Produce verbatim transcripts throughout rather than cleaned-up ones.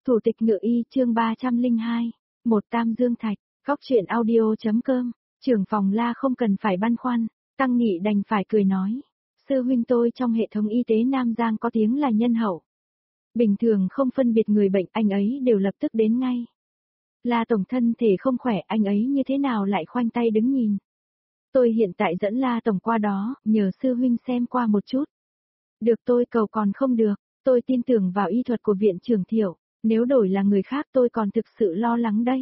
Thủ tịch ngự y chương ba trăm lẻ hai, một Tam Dương Thạch, góc truyện audio.com, trưởng phòng La không cần phải băn khoăn, Tăng Nghị đành phải cười nói. Sư huynh tôi trong hệ thống y tế Nam Giang có tiếng là nhân hậu. Bình thường không phân biệt người bệnh anh ấy đều lập tức đến ngay. La tổng thân thể không khỏe anh ấy như thế nào lại khoanh tay đứng nhìn. Tôi hiện tại dẫn La tổng qua đó, nhờ sư huynh xem qua một chút. Được tôi cầu còn không được, tôi tin tưởng vào y thuật của viện trưởng Thiệu, nếu đổi là người khác tôi còn thực sự lo lắng đấy.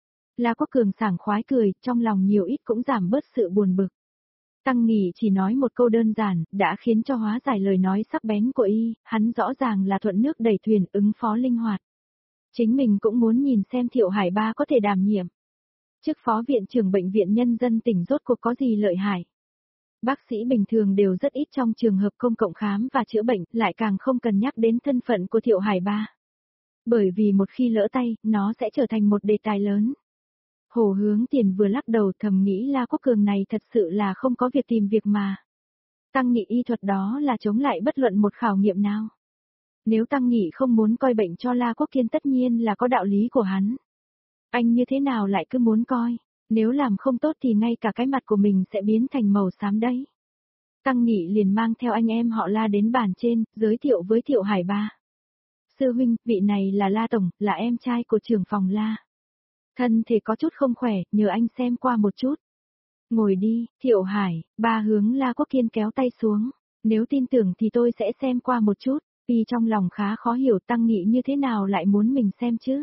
La Quốc Cường sảng khoái cười, trong lòng nhiều ít cũng giảm bớt sự buồn bực. Tăng Nghị chỉ nói một câu đơn giản, đã khiến cho hóa giải lời nói sắc bén của y, hắn rõ ràng là thuận nước đẩy thuyền ứng phó linh hoạt. Chính mình cũng muốn nhìn xem Thiệu Hải Ba có thể đảm nhiệm. Chức phó viện trưởng bệnh viện nhân dân tỉnh rốt cuộc có gì lợi hại. Bác sĩ bình thường đều rất ít trong trường hợp công cộng khám và chữa bệnh, lại càng không cần nhắc đến thân phận của Thiệu Hải Ba. Bởi vì một khi lỡ tay, nó sẽ trở thành một đề tài lớn. Hồ Hướng Tiền vừa lắc đầu thầm nghĩ La Quốc Cường này thật sự là không có việc tìm việc mà. Tăng Nghị y thuật đó là chống lại bất luận một khảo nghiệm nào. Nếu Tăng Nghị không muốn coi bệnh cho La Quốc Kiên tất nhiên là có đạo lý của hắn. Anh như thế nào lại cứ muốn coi, nếu làm không tốt thì ngay cả cái mặt của mình sẽ biến thành màu xám đấy. Tăng Nghị liền mang theo anh em họ La đến bàn trên, giới thiệu với Thiệu Hải Ba. Sư huynh, vị này là La Tổng, là em trai của trưởng phòng La. Thân thể có chút không khỏe, nhờ anh xem qua một chút. Ngồi đi, Thiệu Hải, Ba hướng La Quốc Kiên kéo tay xuống. Nếu tin tưởng thì tôi sẽ xem qua một chút, vì trong lòng khá khó hiểu Tăng Nghị như thế nào lại muốn mình xem chứ.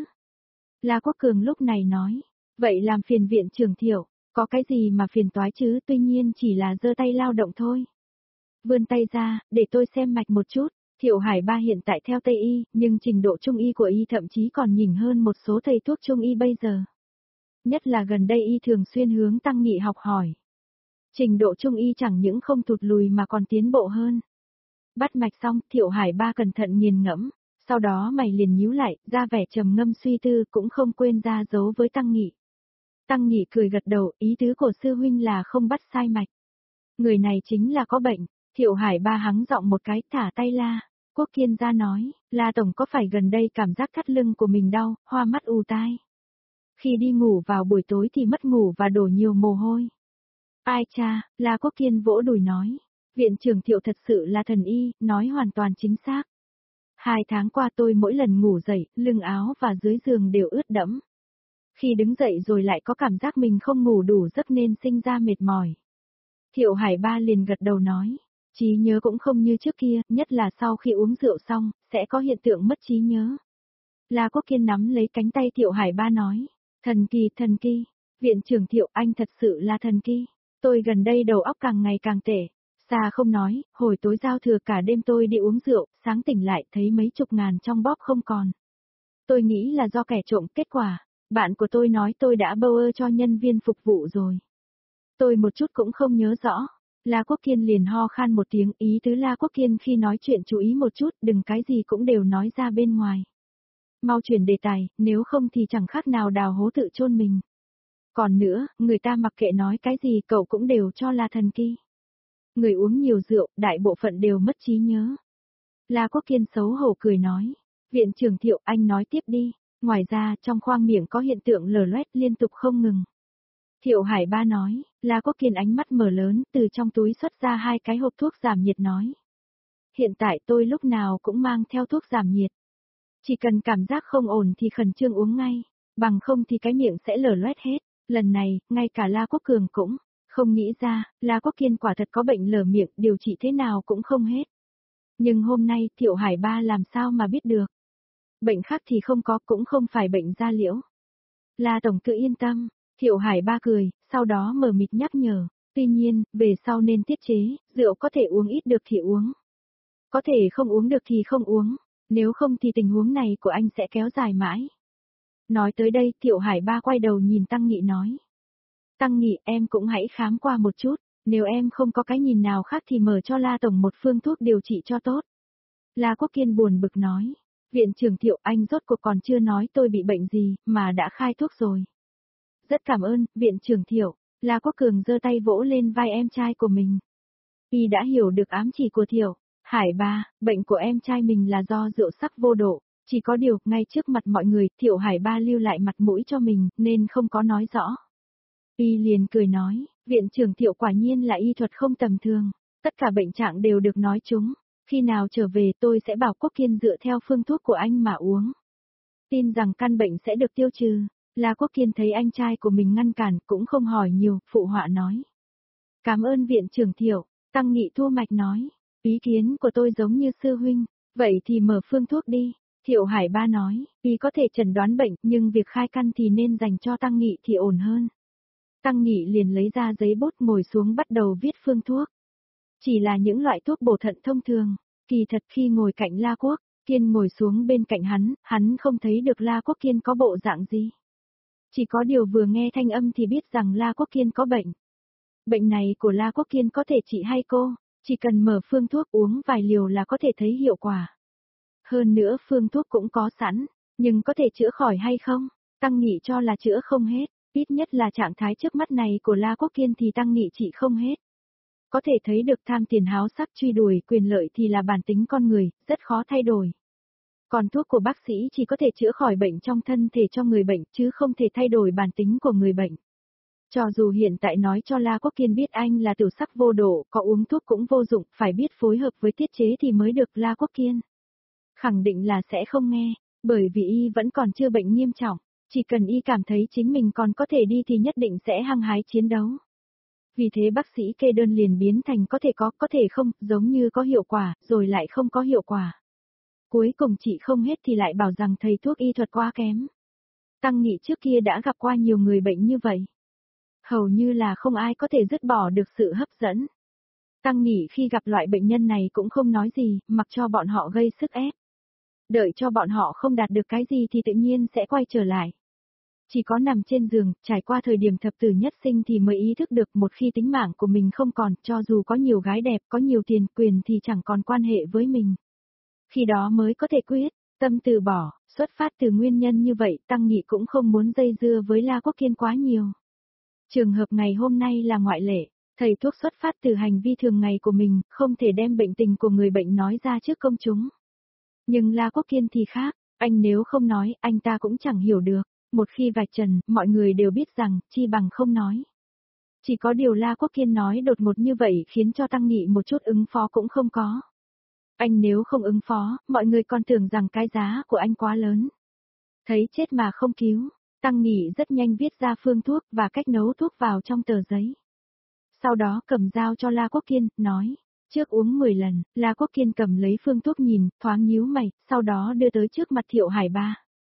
La Quốc Cường lúc này nói, vậy làm phiền viện trưởng Thiệu, có cái gì mà phiền toái chứ, tuy nhiên chỉ là giơ tay lao động thôi. Vươn tay ra, để tôi xem mạch một chút. Thiệu Hải Ba hiện tại theo Tây Y, nhưng trình độ Trung Y của Y thậm chí còn nhỉnh hơn một số thầy thuốc Trung Y bây giờ. Nhất là gần đây Y thường xuyên hướng Tăng Nghị học hỏi. Trình độ Trung Y chẳng những không thụt lùi mà còn tiến bộ hơn. Bắt mạch xong, Thiệu Hải Ba cẩn thận nghiền ngẫm, sau đó mày liền nhíu lại, ra vẻ trầm ngâm suy tư cũng không quên ra dấu với Tăng Nghị. Tăng Nghị cười gật đầu, ý tứ của sư huynh là không bắt sai mạch. Người này chính là có bệnh. Thiệu Hải Ba hắng giọng một cái, thả tay La Quốc Kiên ra nói, La Tổng có phải gần đây cảm giác thắt lưng của mình đau, hoa mắt ù tai. Khi đi ngủ vào buổi tối thì mất ngủ và đổ nhiều mồ hôi. Ai cha, La Quốc Kiên vỗ đùi nói, viện trưởng Thiệu thật sự là thần y, nói hoàn toàn chính xác. Hai tháng qua tôi mỗi lần ngủ dậy, lưng áo và dưới giường đều ướt đẫm. Khi đứng dậy rồi lại có cảm giác mình không ngủ đủ giấc nên sinh ra mệt mỏi. Thiệu Hải Ba liền gật đầu nói. Trí nhớ cũng không như trước kia, nhất là sau khi uống rượu xong, sẽ có hiện tượng mất trí nhớ. La Quốc Kiên nắm lấy cánh tay Thiệu Hải Ba nói, thần kỳ, thần kỳ, viện trưởng Thiệu anh thật sự là thần kỳ, tôi gần đây đầu óc càng ngày càng tệ, xa không nói, hồi tối giao thừa cả đêm tôi đi uống rượu, sáng tỉnh lại thấy mấy chục ngàn trong bóp không còn. Tôi nghĩ là do kẻ trộm, kết quả, bạn của tôi nói tôi đã bâu ơ cho nhân viên phục vụ rồi. Tôi một chút cũng không nhớ rõ. La Quốc Kiên liền ho khan một tiếng, ý tứ La Quốc Kiên khi nói chuyện chú ý một chút, đừng cái gì cũng đều nói ra bên ngoài. Mau chuyển đề tài, nếu không thì chẳng khác nào đào hố tự chôn mình. Còn nữa, người ta mặc kệ nói cái gì cậu cũng đều cho là thần kỳ. Người uống nhiều rượu, đại bộ phận đều mất trí nhớ. La Quốc Kiên xấu hổ cười nói, viện trưởng Thiệu anh nói tiếp đi, ngoài ra trong khoang miệng có hiện tượng lở loét liên tục không ngừng. Thiệu Hải Ba nói, La Quốc Kiên ánh mắt mở lớn, từ trong túi xuất ra hai cái hộp thuốc giảm nhiệt nói. Hiện tại tôi lúc nào cũng mang theo thuốc giảm nhiệt. Chỉ cần cảm giác không ổn thì khẩn trương uống ngay, bằng không thì cái miệng sẽ lở loét hết. Lần này, ngay cả La Quốc Cường cũng không nghĩ ra, La Quốc Kiên quả thật có bệnh lở miệng, điều trị thế nào cũng không hết. Nhưng hôm nay Thiệu Hải Ba làm sao mà biết được. Bệnh khác thì không có, cũng không phải bệnh da liễu. La Tổng cứ yên tâm. Thiệu Hải Ba cười, sau đó mờ mịt nhắc nhở, tuy nhiên, về sau nên tiết chế, rượu có thể uống ít được thì uống. Có thể không uống được thì không uống, nếu không thì tình huống này của anh sẽ kéo dài mãi. Nói tới đây, Thiệu Hải Ba quay đầu nhìn Tăng Nghị nói. Tăng Nghị, em cũng hãy khám qua một chút, nếu em không có cái nhìn nào khác thì mở cho La Tổng một phương thuốc điều trị cho tốt. La Quốc Kiên buồn bực nói, viện trưởng Thiệu anh rốt cuộc còn chưa nói tôi bị bệnh gì, mà đã khai thuốc rồi. Rất cảm ơn, viện trưởng Thiệu. La Quốc Cường giơ tay vỗ lên vai em trai của mình. Y đã hiểu được ám chỉ của Thiệu. Hải Ba, bệnh của em trai mình là do rượu sắc vô độ, Chỉ có điều, ngay trước mặt mọi người, Thiệu Hải Ba lưu lại mặt mũi cho mình, nên không có nói rõ. Y liền cười nói, viện trưởng Thiệu quả nhiên là y thuật không tầm thường, tất cả bệnh trạng đều được nói chúng, khi nào trở về tôi sẽ bảo Quốc Kiên dựa theo phương thuốc của anh mà uống. Tin rằng căn bệnh sẽ được tiêu trừ. La Quốc Kiên thấy anh trai của mình ngăn cản cũng không hỏi nhiều, phụ họa nói. Cảm ơn viện trưởng Thiệu, Tăng Nghị thu mạch nói, ý kiến của tôi giống như sư huynh, vậy thì mở phương thuốc đi. Thiệu Hải Ba nói, y có thể chẩn đoán bệnh, nhưng việc khai căn thì nên dành cho Tăng Nghị thì ổn hơn. Tăng Nghị liền lấy ra giấy bút ngồi xuống bắt đầu viết phương thuốc. Chỉ là những loại thuốc bổ thận thông thường, kỳ thật khi ngồi cạnh La Quốc Kiên ngồi xuống bên cạnh hắn, hắn không thấy được La Quốc Kiên có bộ dạng gì. Chỉ có điều vừa nghe thanh âm thì biết rằng La Quốc Kiên có bệnh. Bệnh này của La Quốc Kiên có thể trị hay cô, chỉ cần mở phương thuốc uống vài liều là có thể thấy hiệu quả. Hơn nữa phương thuốc cũng có sẵn, nhưng có thể chữa khỏi hay không? Tăng Nghị cho là chữa không hết, ít nhất là trạng thái trước mắt này của La Quốc Kiên thì Tăng Nghị trị không hết. Có thể thấy được tham tiền háo sắc truy đuổi quyền lợi thì là bản tính con người, rất khó thay đổi. Còn thuốc của bác sĩ chỉ có thể chữa khỏi bệnh trong thân thể cho người bệnh chứ không thể thay đổi bản tính của người bệnh. Cho dù hiện tại nói cho La Quốc Kiên biết anh là tiểu sắc vô độ, có uống thuốc cũng vô dụng, phải biết phối hợp với tiết chế thì mới được. La Quốc Kiên khẳng định là sẽ không nghe, bởi vì y vẫn còn chưa bệnh nghiêm trọng, chỉ cần y cảm thấy chính mình còn có thể đi thì nhất định sẽ hăng hái chiến đấu. Vì thế bác sĩ kê đơn liền biến thành có thể có, có thể không, giống như có hiệu quả, rồi lại không có hiệu quả. Cuối cùng chị không hết thì lại bảo rằng thầy thuốc y thuật quá kém. Tăng Nghị trước kia đã gặp qua nhiều người bệnh như vậy. Hầu như là không ai có thể dứt bỏ được sự hấp dẫn. Tăng Nghị khi gặp loại bệnh nhân này cũng không nói gì, mặc cho bọn họ gây sức ép. Đợi cho bọn họ không đạt được cái gì thì tự nhiên sẽ quay trở lại. Chỉ có nằm trên giường, trải qua thời điểm thập tử nhất sinh thì mới ý thức được một khi tính mạng của mình không còn, cho dù có nhiều gái đẹp, có nhiều tiền quyền thì chẳng còn quan hệ với mình. Khi đó mới có thể quyết, tâm từ bỏ, xuất phát từ nguyên nhân như vậy, Tăng Nghị cũng không muốn dây dưa với La Quốc Kiên quá nhiều. Trường hợp ngày hôm nay là ngoại lệ, thầy thuốc xuất phát từ hành vi thường ngày của mình, không thể đem bệnh tình của người bệnh nói ra trước công chúng. Nhưng La Quốc Kiên thì khác, anh nếu không nói, anh ta cũng chẳng hiểu được. Một khi vạch trần, mọi người đều biết rằng, chi bằng không nói. Chỉ có điều La Quốc Kiên nói đột ngột như vậy khiến cho Tăng Nghị một chút ứng phó cũng không có. Anh nếu không ứng phó, mọi người còn tưởng rằng cái giá của anh quá lớn. Thấy chết mà không cứu, Tăng Nghị rất nhanh viết ra phương thuốc và cách nấu thuốc vào trong tờ giấy. Sau đó cầm dao cho La Quốc Kiên, nói, trước uống mười lần, La Quốc Kiên cầm lấy phương thuốc nhìn, thoáng nhíu mày, sau đó đưa tới trước mặt Thiệu Hải Ba.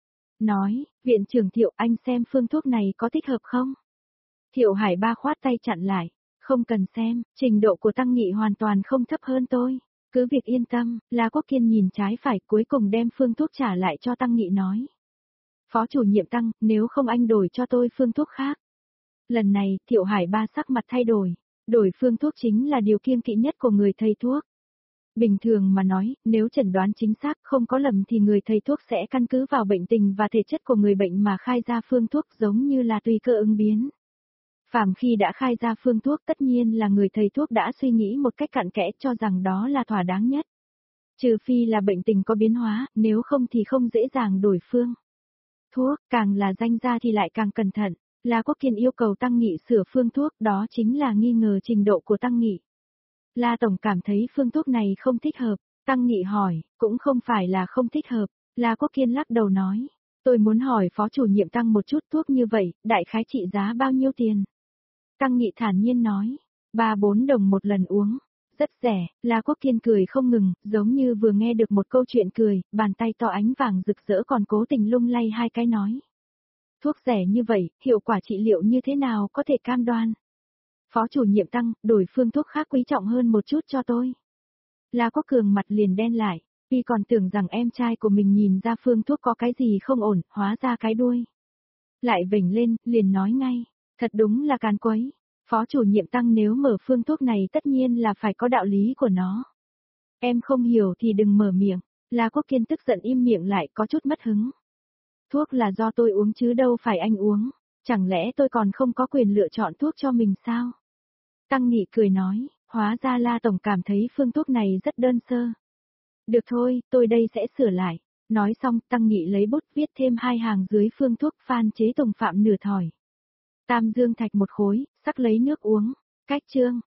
Nói, viện trưởng Thiệu anh xem phương thuốc này có thích hợp không? Thiệu Hải Ba khoát tay chặn lại, không cần xem, trình độ của Tăng Nghị hoàn toàn không thấp hơn tôi. Cứ việc yên tâm, La Quốc Kiên nhìn trái phải cuối cùng đem phương thuốc trả lại cho Tăng Nghị nói. Phó chủ nhiệm Tăng, nếu không anh đổi cho tôi phương thuốc khác. Lần này, Thiệu Hải Ba sắc mặt thay đổi, đổi phương thuốc chính là điều kiêng kỵ nhất của người thầy thuốc. Bình thường mà nói, nếu chẩn đoán chính xác không có lầm thì người thầy thuốc sẽ căn cứ vào bệnh tình và thể chất của người bệnh mà khai ra phương thuốc giống như là tùy cơ ứng biến. Phàm khi đã khai ra phương thuốc tất nhiên là người thầy thuốc đã suy nghĩ một cách cặn kẽ cho rằng đó là thỏa đáng nhất. Trừ phi là bệnh tình có biến hóa, nếu không thì không dễ dàng đổi phương thuốc, càng là danh gia thì lại càng cẩn thận. La Quốc Kiên yêu cầu Tăng Nghị sửa phương thuốc, đó chính là nghi ngờ trình độ của Tăng Nghị. La Tổng cảm thấy phương thuốc này không thích hợp, Tăng Nghị hỏi, cũng không phải là không thích hợp, La Quốc Kiên lắc đầu nói, tôi muốn hỏi phó chủ nhiệm Tăng một chút thuốc như vậy, đại khái trị giá bao nhiêu tiền? Tăng Nghị thản nhiên nói, ba bốn đồng một lần uống, rất rẻ. La Quốc Kiên cười không ngừng, giống như vừa nghe được một câu chuyện cười, bàn tay to ánh vàng rực rỡ còn cố tình lung lay hai cái nói. Thuốc rẻ như vậy, hiệu quả trị liệu như thế nào có thể cam đoan? Phó chủ nhiệm Tăng, đổi phương thuốc khác quý trọng hơn một chút cho tôi. La Quốc Cường mặt liền đen lại, vì còn tưởng rằng em trai của mình nhìn ra phương thuốc có cái gì không ổn, hóa ra cái đuôi. Lại vểnh lên, liền nói ngay, thật đúng là càn quấy. Phó chủ nhiệm Tăng nếu mở phương thuốc này tất nhiên là phải có đạo lý của nó. Em không hiểu thì đừng mở miệng. La Quốc Kiên tức giận im miệng lại có chút mất hứng. Thuốc là do tôi uống chứ đâu phải anh uống. Chẳng lẽ tôi còn không có quyền lựa chọn thuốc cho mình sao? Tăng Nghị cười nói, hóa ra La Tổng cảm thấy phương thuốc này rất đơn sơ. Được thôi, tôi đây sẽ sửa lại. Nói xong, Tăng Nghị lấy bút viết thêm hai hàng dưới phương thuốc phan chế tùng phạm nửa thỏi. Tam dương thạch một khối, sắc lấy nước uống. Cách chương.